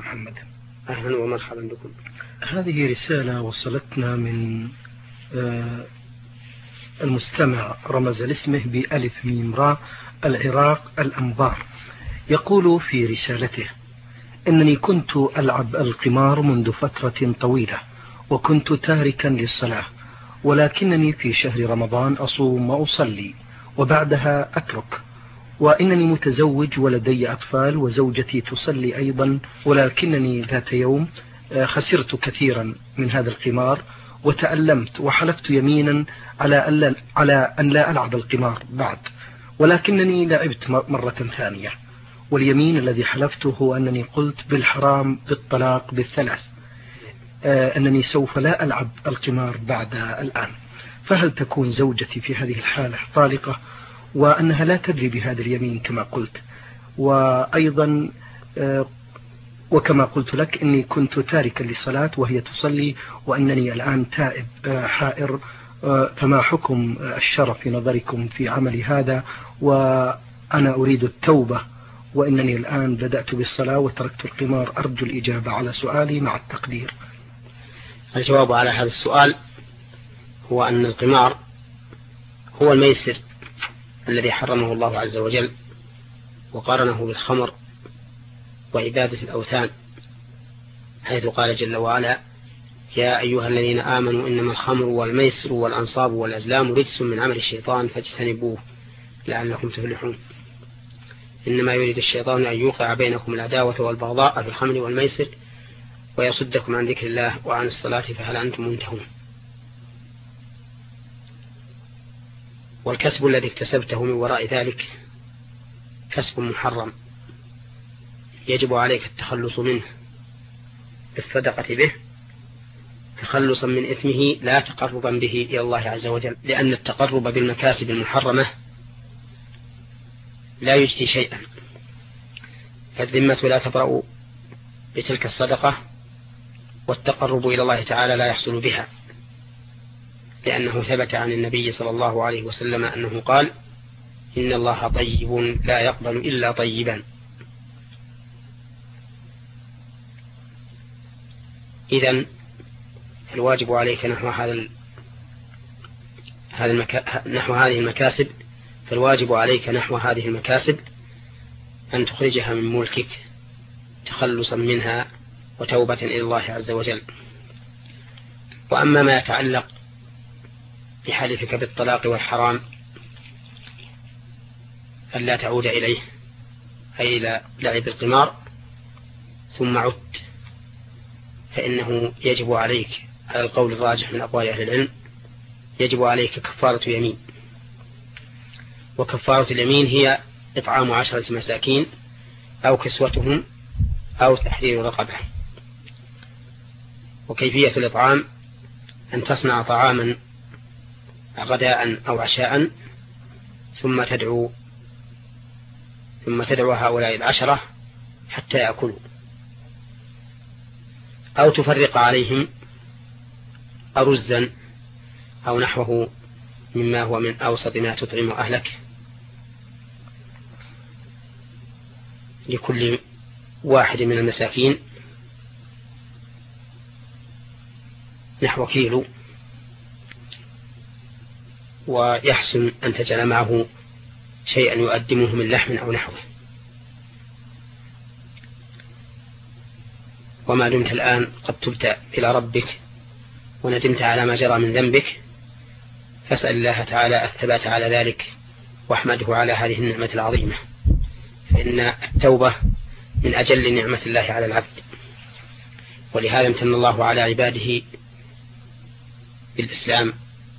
محمد. أهلا ومرحبا بكم. هذه رسالة وصلتنا من المستمع رمز لاسمه بألف ميم راء العراق الأنبار. يقول في رسالته: إنني كنت ألعب القمار منذ فترة طويلة وكنت تاركا للصلاة، ولكنني في شهر رمضان أصوم وأصلي وبعدها أترك، وإنني متزوج ولدي أطفال وزوجتي تصلي أيضا، ولكنني ذات يوم خسرت كثيرا من هذا القمار وتألمت وحلفت يمينا على أن لا ألعب القمار بعد، ولكنني لعبت مرة ثانية، واليمين الذي حلفته هو أنني قلت بالحرام بالطلاق بالثلاث أنني سوف لا ألعب القمار بعد الآن. فهل تكون زوجتي في هذه الحالة طالقة وأنها لا تدري بهذا اليمين كما قلت؟ وأيضا وكما قلت لك إني كنت تاركا للصلاة وهي تصلي، وأنني الآن تائب حائر، فما حكم الشرع في نظركم في عملي هذا؟ وأنا أريد التوبة، وإنني الآن بدأت بالصلاة وتركت القمار. أرجو الإجابة على سؤالي مع التقدير. الجواب على هذا السؤال هو أن القمار هو الميسر الذي حرمه الله عز وجل وقارنه بالخمر وعبادة الأوثان، حيث قال جل وعلا: يا أيها الذين آمنوا إنما الخمر والميسر والأنصاب والأزلام رجس من عمل الشيطان فاجتنبوه لعلكم تفلحون. إنما يريد الشيطان أن يوقع بينكم العداوة والبغضاء في الخمر والميسر ويصدكم عن ذكر الله وعن الصلاة فهل أنتم منتهون. والكسب الذي اكتسبته من وراء ذلك كسب محرم يجب عليك التخلص منه بالصدقة به تخلصا من إثمه لا تقربا به إلى الله عز وجل، لأن التقرب بالمكاسب المحرمة لا يجدي شيئا، فالذمة لا تبرأ بتلك الصدقة، والتقرب إلى الله تعالى لا يحصل بها، لأنه ثبت عن النبي صلى الله عليه وسلم أنه قال: إن الله طيب لا يقبل إلا طيبا. إذن الواجب عليك نحو هذه المكاسب، فالواجب عليك نحو هذه المكاسب أن تخرجها من ملكك تخلصا منها وتوبة إلى الله عز وجل. وأما ما يتعلق بحلفك بالطلاق والحرام ألا تعود إليه، أي إلى لعب القمار، ثم عدت، فإنه يجب عليك على القول الراجح من أقوال أهل العلم يجب عليك كفارة يمين، وكفارة اليمين هي إطعام 10 مساكين أو كسوتهم أو تحرير رقبة. وكيفية الإطعام أن تصنع طعاما غداء أو عشاء ثم تدعو هؤلاء 10 حتى يأكلوا، أو تفرق عليهم أرزا أو نحوه مما هو من أوسط ما تطعم أهلك، لكل واحد من المساكين نحو كيلو، ويحسن أن تجعل معه شيئا يقدمه من لحم أو نحوه. وما دمت الآن قد تبت إلى ربك وندمت على ما جرى من ذنبك، فاسأل الله تعالى الثبات على ذلك واحمده على هذه النعمة العظيمة، فإن التوبة من أجل نعمة الله على العبد. ولهذا امتن الله على عباده بالإسلام،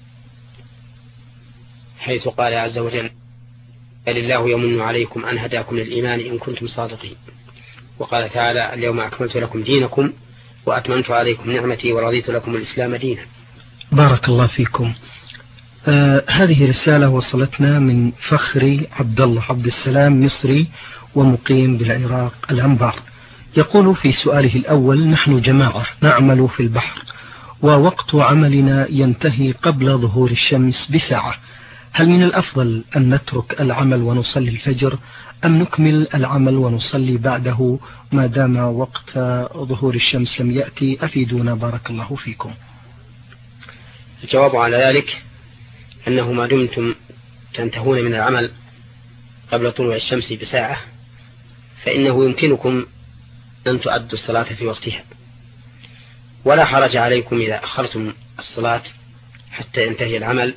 حيث قال عز وجل: بل الله يمن عليكم أن هداكم للإيمان إن كنتم صادقين. وقال تعالى: اليوم أكملت لكم دينكم وأتممت عليكم نعمتي ورضيت لكم الإسلام دينا. بارك الله فيكم. هذه رسالة وصلتنا من فخري عبد الله عبد السلام، مصري ومقيم بالعراق الأنبار. يقول في سؤاله الأول: نحن جماعة نعمل في البحر، ووقت عملنا ينتهي قبل ظهور الشمس بساعة، هل من الأفضل أن نترك العمل ونصلي الفجر أم نكمل العمل ونصلي بعده ما دام وقت ظهور الشمس لم يأتي؟ أفيدونا بارك الله فيكم. الجواب على ذلك أنه ما دمتم تنتهون من العمل قبل طلوع الشمس بساعة فإنه يمكنكم أن تؤدوا الصلاة في وقتها، ولا حرج عليكم إذا أخرتم الصلاة حتى ينتهي العمل،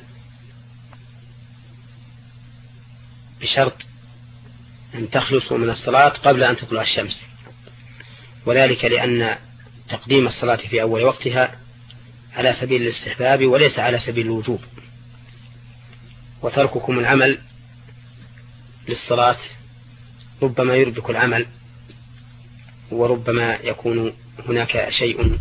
بشرط أن تخلصوا من الصلاة قبل أن تطلع الشمس، وذلك لأن تقديم الصلاة في أول وقتها على سبيل الاستحباب وليس على سبيل الوجوب، وترككم العمل للصلاة ربما يربك العمل، وربما يكون هناك شيء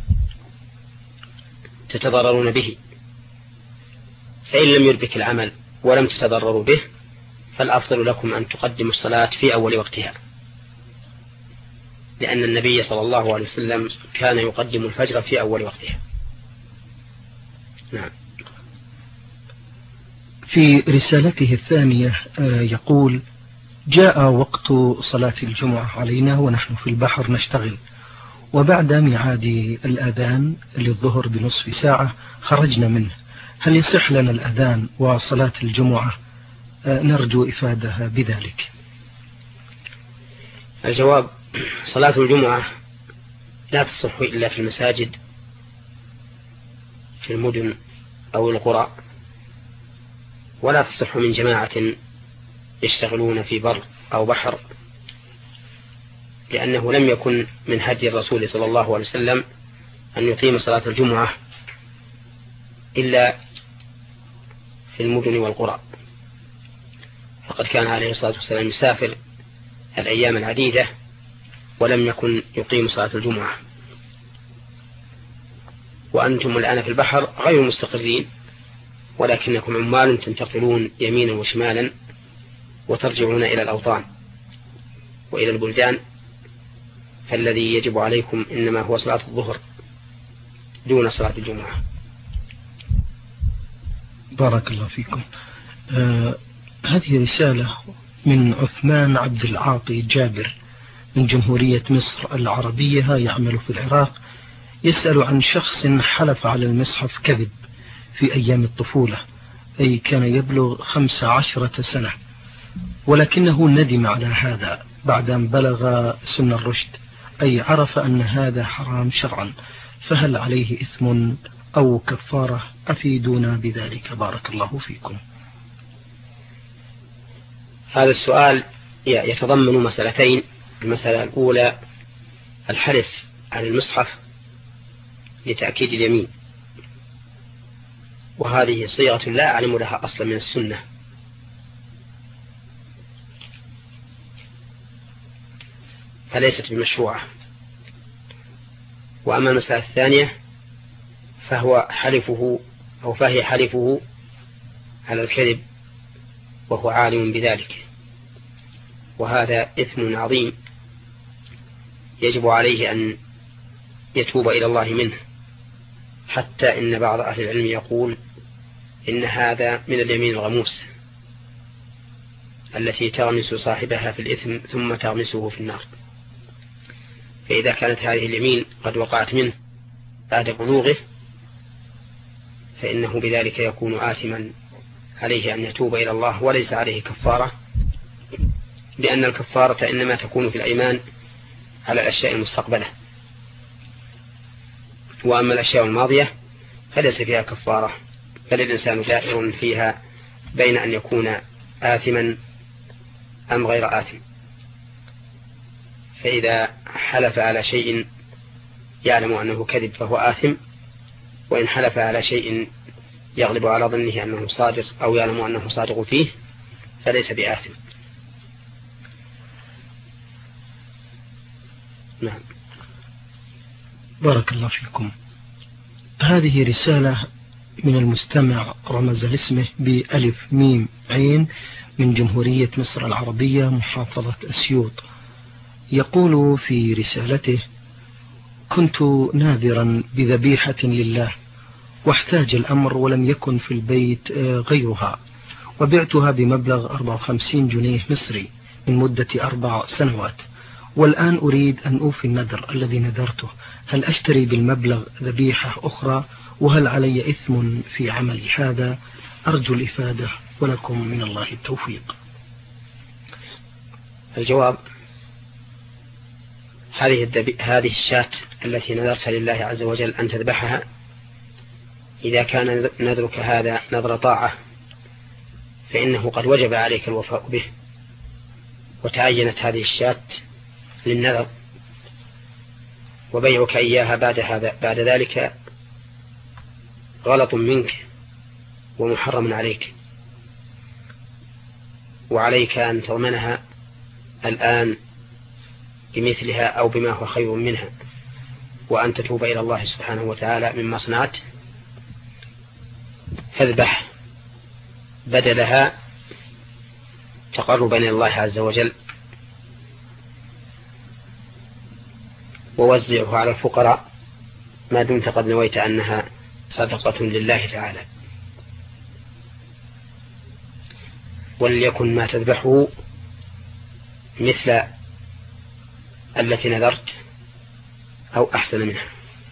تتضررون به، فإن لم يربك العمل ولم تتضرروا به فالأفضل لكم أن تقدموا الصلاة في أول وقتها، لأن النبي صلى الله عليه وسلم كان يقدم الفجر في أول وقتها. نعم. في رسالته الثانية يقول: جاء وقت صلاة الجمعة علينا ونحن في البحر نشتغل، وبعد ميعاد الأذان للظهر بنصف ساعة خرجنا منه، هل يصح لنا الأذان وصلاة الجمعة؟ نرجو إفادة بذلك. الجواب: صلاة الجمعة لا تصح إلا في المساجد في المدن أو القرى، ولا تصح من جماعة يشتغلون في بر أو بحر، لأنه لم يكن من هدي الرسول صلى الله عليه وسلم أن يقيم صلاة الجمعة إلا في المدن والقرى، فقد كان عليه الصلاة والسلام يسافر الأيام العديدة ولم يكن يقيم صلاة الجمعة. وأنتم الآن في البحر غير مستقرين، ولكنكم عمال تنتقلون يمينا وشمالا وترجعون إلى الأوطان وإلى البلدان، فالذي يجب عليكم إنما هو صلاة الظهر دون صلاة الجمعة. بارك الله فيكم. هذه رسالة من عثمان عبد العاطي جابر من جمهورية مصر العربية، يعمل في العراق، يسأل عن شخص حلف على المصحف كذب في أيام الطفولة، أي كان يبلغ 15 سنة، ولكنه ندم على هذا بعد أن بلغ سن الرشد، أي عرف أن هذا حرام شرعا، فهل عليه إثم أو كفارة؟ أفيدونا بذلك بارك الله فيكم. هذا السؤال يتضمن مسألتين. المسألة الأولى الحلف على المصحف لتأكيد اليمين، وهذه صيغة لا أعلم لها أصلا من السنة، فليست بمشروعة. وأما المسألة الثانية فهي حلفه على الكذب وهو عالم بذلك، وهذا إثم عظيم يجب عليه أن يتوب إلى الله منه، حتى إن بعض أهل العلم يقول إن هذا من اليمين الغموس التي تغمس صاحبها في الإثم ثم تغمسه في النار. فإذا كانت هذه اليمين قد وقعت منه بعد بلوغه فإنه بذلك يكون آثما، عليه أن يتوب إلى الله وليس عليه كفارة، لأن الكفارة إنما تكون في الأيمان على الأشياء المستقبلة، وأما الأشياء الماضية فليس فيها كفارة، بل الإنسان دائر فيها بين أن يكون آثما أم غير آثم. فإذا حلف على شيء يعلم أنه كذب فهو آثم، وإن حلف على شيء يغلب على ظنه أنه صادق أو يعلم أنه صادق فيه فليس بآثم. نعم. بارك الله فيكم. هذه رسالة من المستمع رمز لاسمه بألف ميم عين من جمهورية مصر العربية محافظة أسيوط، يقول في رسالته: كنت ناذرا بذبيحة لله واحتاج الأمر ولم يكن في البيت غيرها، وبعتها بمبلغ 54 جنيه مصري من مدة 4 سنوات، والآن أريد أن أوفي النذر الذي نذرته. هل أشتري بالمبلغ ذبيحة أخرى؟ وهل علي إثم في عملي هذا؟ أرجو الإفادة ولكم من الله التوفيق. الجواب: هذه الشاة التي نذرت لله عز وجل أن تذبحها، إذا كان نذرك هذا نذر طاعة فإنه قد وجب عليك الوفاء به، وتعينت هذه الشاة للنذر، وبيعك إياها بعد ذلك غلط منك ومحرم عليك، وعليك أن تضمنها الآن بمثلها أو بما هو خير منها، وأن تتوب إلى الله سبحانه وتعالى مما صنعت، فاذبح بدلها تقربا إلى الله عز وجل، ووزعه على الفقراء ما دمت قد نويت أنها صدقة لله تعالى. وليكن ما تذبحه مثل التي نذرت أو أحسن منها.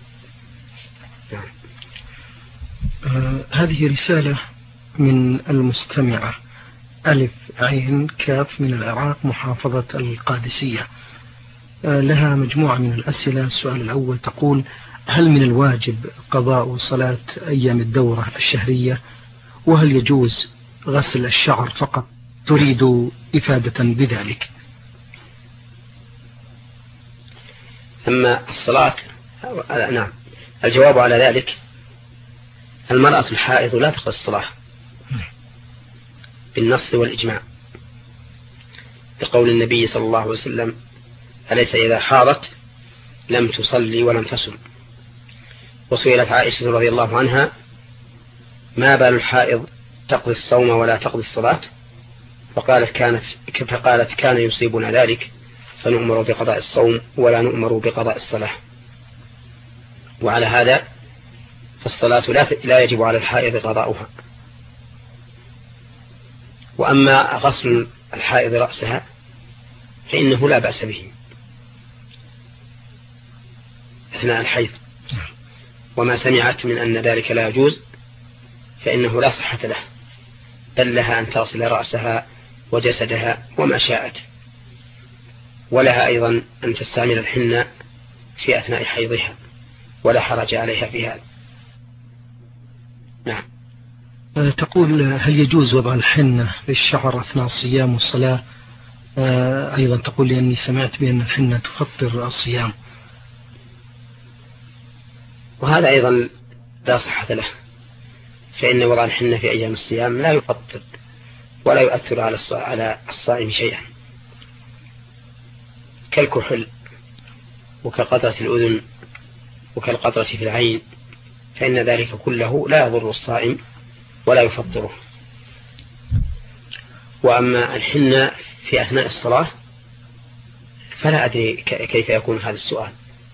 هذه رسالة من المستمعة ألف عين كاف من العراق محافظة القادسية، لها مجموعة من الأسئلة. السؤال الأول تقول: هل من الواجب قضاء صلاة أيام الدورة الشهرية؟ وهل يجوز غسل الشعر فقط؟ تريد إفادة بذلك. أما الصلاة، نعم، الجواب على ذلك: المرأة الحائض لا تقضي الصلاة بالنص والإجماع، بقول النبي صلى الله عليه وسلم: أليس إذا حاضت لم تصلي ولم تصم. وسئلت عائشة رضي الله عنها: ما بال الحائض تقضي الصوم ولا تقضي الصلاة؟ فقالت: كان يصيبنا ذلك فنؤمر بقضاء الصوم ولا نؤمر بقضاء الصلاة. وعلى هذا فالصلاة لا يجب على الحائض قضاؤها. وأما غسل الحائض رأسها فإنه لا بأس به أثناء الحيض، وما سمعت من أن ذلك لا يجوز فإنه لا صحة له، بل لها أن تغسل رأسها وجسدها وما شاءت، ولها أيضا أن تستعمل الحنة في أثناء حيضها، ولا حرج عليها في هذا. نعم. تقول: هل يجوز وضع الحنة للشعر أثناء الصيام والصلاة؟ أيضا تقول: لأني سمعت بأن الحنة تفطر الصيام. وهذا أيضا لا صحة له، فإن وضع الحنة في أيام الصيام لا يفطر ولا يؤثر على الصائم شيئا، كالكحل وكقطرة الأذن وكالقطرة في العين، فإن ذلك كله لا يضر الصائم ولا يفطره. وأما الحنة في أثناء الصلاة فلا أدري كيف يكون هذا السؤال،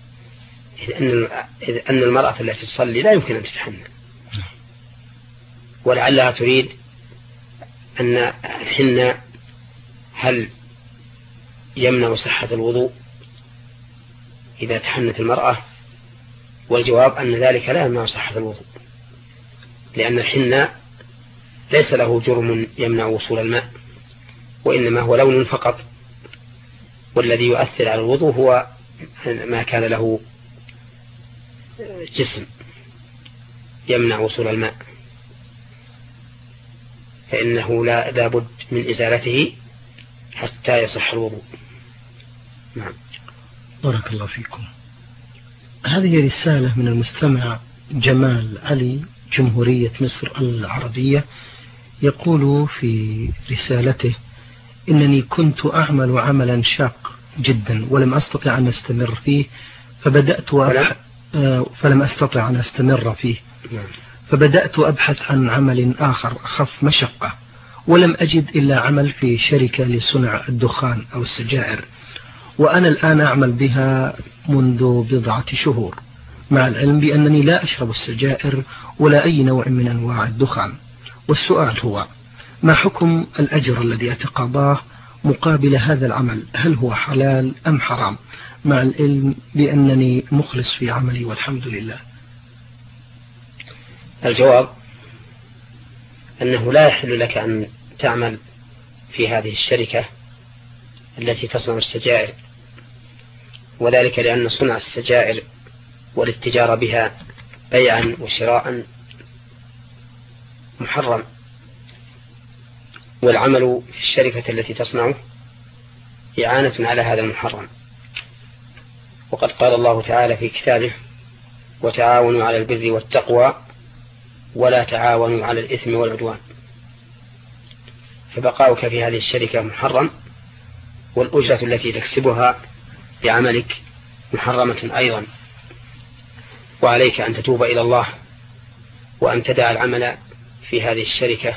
إذ أن المرأة التي تصلي لا يمكن أن تتحنى، ولعلها تريد أن الحنة هل يمنع صحة الوضوء إذا تحنت المرأة؟ والجواب أن ذلك لا يمنع صحة الوضوء، لأن الحنة ليس له جرم يمنع وصول الماء، وإنما هو لون فقط، والذي يؤثر على الوضوء هو ما كان له جسم يمنع وصول الماء، فإنه لا بد من إزالته حتى يصح الوضوء. نعم. بارك الله فيكم. هذه رسالة من المستمع جمال علي جمهورية مصر العربية، يقول في رسالته: إنني كنت أعمل عملا شاق جدا ولم أستطع أن أستمر فيه، فلم أستطع أن أستمر فيه، فبدأت أبحث عن عمل آخر أخف مشقة، ولم أجد إلا عمل في شركة لصنع الدخان أو السجائر، وأنا الآن أعمل بها منذ 10 شهور، مع العلم بأنني لا أشرب السجائر ولا أي نوع من أنواع الدخان. والسؤال هو: ما حكم الأجر الذي أتقاضاه مقابل هذا العمل؟ هل هو حلال أم حرام، مع العلم بأنني مخلص في عملي والحمد لله؟ الجواب أنه لا يحل لك أن تعمل في هذه الشركة التي تصنع السجائر، وذلك لأن صنع السجائر والاتجار بها بيعا وشراء محرم، والعمل في الشركة التي تصنعه إعانة على هذا المحرم. وقد قال الله تعالى في كتابه: وتعاونوا على البر والتقوى ولا تعاونوا على الإثم والعدوان. فبقاؤك في هذه الشركة محرم، والأجرة التي تكسبها بعملك محرمة أيضا، وعليك أن تتوب إلى الله وأن تدع العمل في هذه الشركة.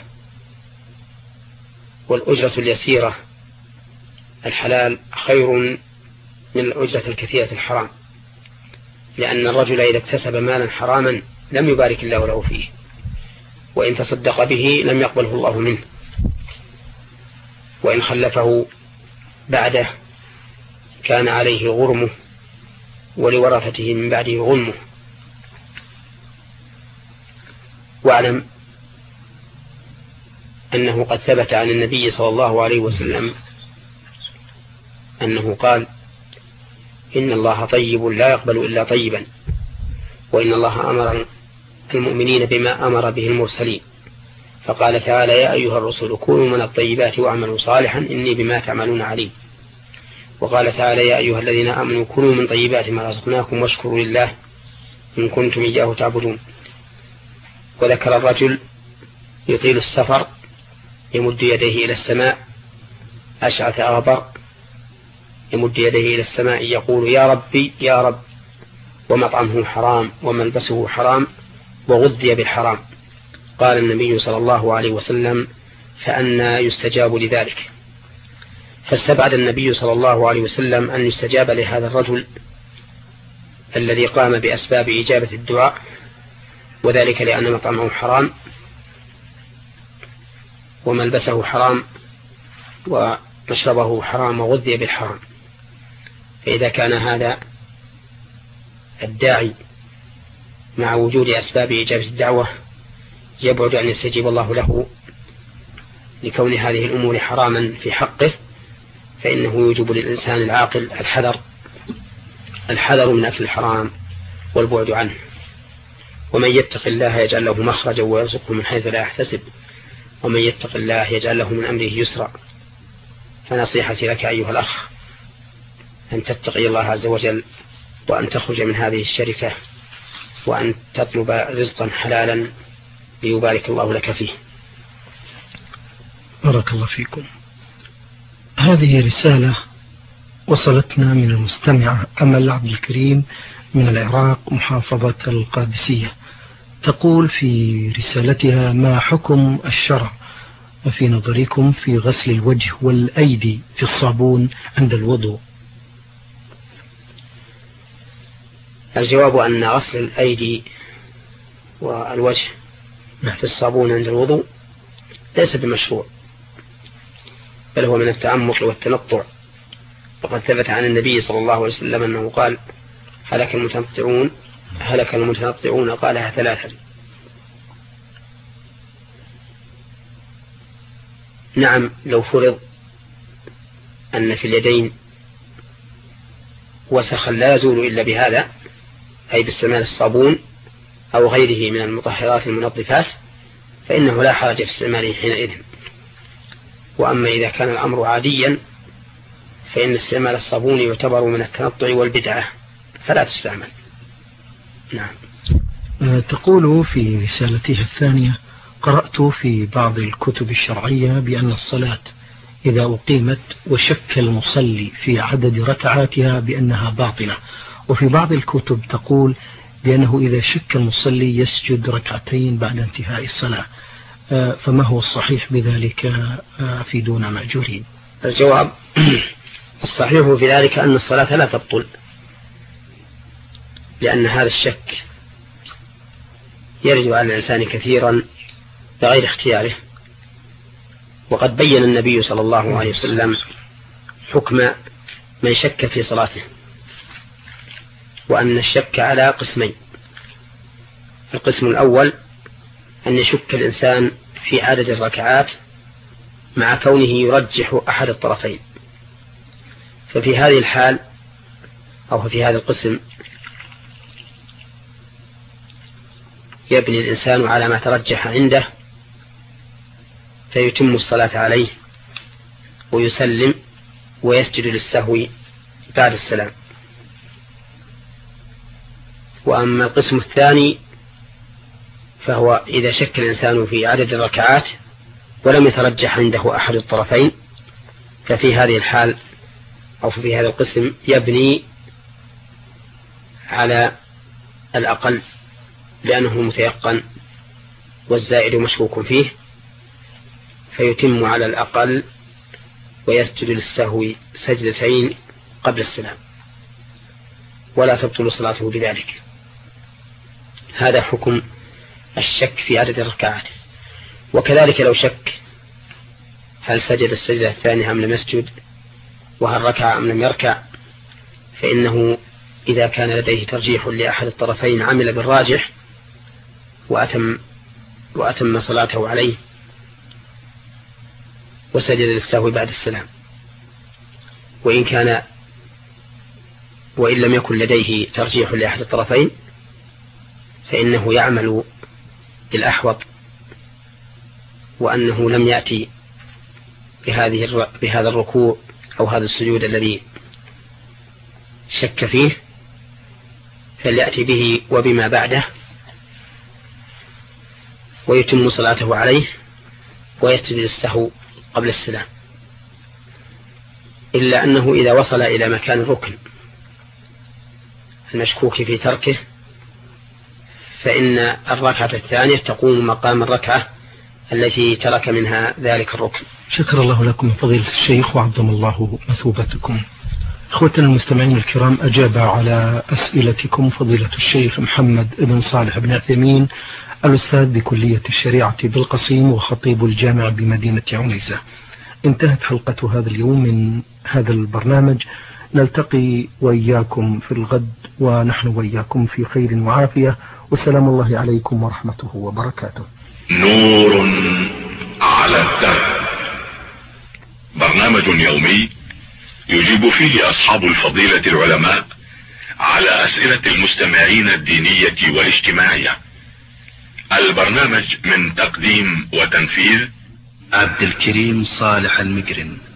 والأجرة اليسيرة الحلال خير من الأجرة الكثيرة الحرام، لأن الرجل إذا اكتسب مالا حراما لم يبارك الله له فيه، وإن تصدق به لم يقبله الله منه، وإن خلفه بعده كان عليه غرمه ولورثته من بعده غنمه. واعلم أنه قد ثبت عن النبي صلى الله عليه وسلم أنه قال: إن الله طيب لا يقبل إلا طيبا، وإن الله أمر المؤمنين بما أمر به المرسلين، فقال تعالى: يا أيها الرسل كونوا من الطيبات واعملوا صالحا إني بما تعملون عليم. وقال تعالى: يا أيها الذين آمنوا كونوا من طيبات ما رزقناكم واشكروا لله إن كنتم إياه تعبدون. وذكر الرجل يطيل السفر يمد يديه إلى السماء أشعث أغبر، يمد يديه إلى السماء يقول: يا ربي يا رب، ومطعمه حرام وملبسه حرام وغذي بالحرام. قال النبي صلى الله عليه وسلم: فأنى يستجاب لذلك؟ فاستبعد النبي صلى الله عليه وسلم أن يستجاب لهذا الرجل الذي قام بأسباب إجابة الدعاء، وذلك لأن مطعمه حرام وملبسه حرام ومشربه حرام وغذي بالحرام. فإذا كان هذا الداعي مع وجود أسباب إجابة الدعوة يبعد أن يستجيب الله له لكون هذه الأمور حراما في حقه، فإنه يوجب للإنسان العاقل الحذر من أكل الحرام والبعد عنه. ومن يتق الله يجعل له مخرجا ويرزقه من حيث لا يحتسب، ومن يتق الله يجعل له من أمره يسرا. فنصيحتي لك أيها الأخ أن تتقي الله عز وجل، وأن تخرج من هذه الشركة، وأن تطلب رزقا حلالا ليبارك الله لك فيه. بارك الله فيكم. هذه رسالة وصلتنا من المستمعة أمل عبد الكريم من العراق محافظة القادسية، تقول في رسالتها: ما حكم الشرع في نظركم في غسل الوجه والأيدي في الصابون عند الوضوء؟ الجواب أن غسل الأيدي والوجه في الصابون عند الوضوء ليس بمشروع، بل هو من التعمق والتنطع. وقد ثبت عن النبي صلى الله عليه وسلم أنه قال: هلك المتنطعون قالها 3. نعم، لو فرض أن في اليدين وسخا لا يزول إلا بهذا، أي باستعمال الصابون أو غيره من المطهرات المنظفات، فإنه لا حرج في استعماله حينئذ. وأما إذا كان الأمر عاديا فإن استعمال الصابون يعتبر من التنطع والبدعة فلا تستعمل. نعم. تقول في رسالتها الثانية: قرأت في بعض الكتب الشرعية بأن الصلاة إذا أقيمت وشك المصلي في عدد ركعاتها بأنها باطلة، وفي بعض الكتب تقول بأنه إذا شك المصلي يسجد 2 بعد انتهاء الصلاة، فما هو الصحيح بذلك؟ أفيدونا مأجورين. الجواب: الصحيح في ذلك أن الصلاة لا تبطل، لأن هذا الشك يرد على الإنسان كثيرا بغير اختياره، وقد بين النبي صلى الله عليه وسلم حكم من شك في صلاته، وأن الشك على قسمين. القسم الأول أن يشك الإنسان في عدد الركعات مع كونه يرجح أحد الطرفين، ففي هذه الحال أو في هذا القسم يبني الإنسان على ما ترجح عنده فيتم الصلاة عليه ويسلم ويسجد للسهو بعد السلام. وأما القسم الثاني فهو إذا شك الإنسان في عدد الركعات ولم يترجح عنده أحد الطرفين، ففي هذه الحال أو في هذا القسم يبني على الأقل لأنه متيقن والزائد مشكوك فيه، فيتم على الأقل ويسجد للسهو سجدتين قبل السلام ولا تبطل صلاته بذلك. هذا حكم الشك في عدد الركعات. وكذلك لو شك هل سجد السجدة الثانية أم لم يسجد، وهل ركع أم لم يركع، فإنه إذا كان لديه ترجيح لأحد الطرفين عمل بالراجح وأتم صلاته عليه وسجد للسهو بعد السلام. وإن لم يكن لديه ترجيح لأحد الطرفين فإنه يعمل بالأحوط، وأنه لم يأتي بهذا الركوع أو هذا السجود الذي شك فيه، فليأتي به وبما بعده ويتم صلاته عليه ويسجد للسهو قبل السلام. إلا أنه إذا وصل إلى مكان الركن المشكوك في تركه فإن الركعة الثانية تقوم مقام الركعة التي ترك منها ذلك الركن. شكر الله لكم فضيلة الشيخ وعظم الله مثوبتكم. إخوتنا المستمعين الكرام، أجاب على أسئلتكم فضيلة الشيخ محمد بن صالح بن عثيمين الأستاذ بكلية الشريعة بالقصيم وخطيب الجامع بمدينة عنيزة. انتهت حلقة هذا اليوم من هذا البرنامج. نلتقي وإياكم في الغد ونحن وإياكم في خير وعافية، والسلام الله عليكم ورحمته وبركاته. نور على الدرب، برنامج يومي يجيب فيه أصحاب الفضيلة العلماء على أسئلة المستمعين الدينية والاجتماعية. البرنامج من تقديم وتنفيذ عبد الكريم صالح المقرن.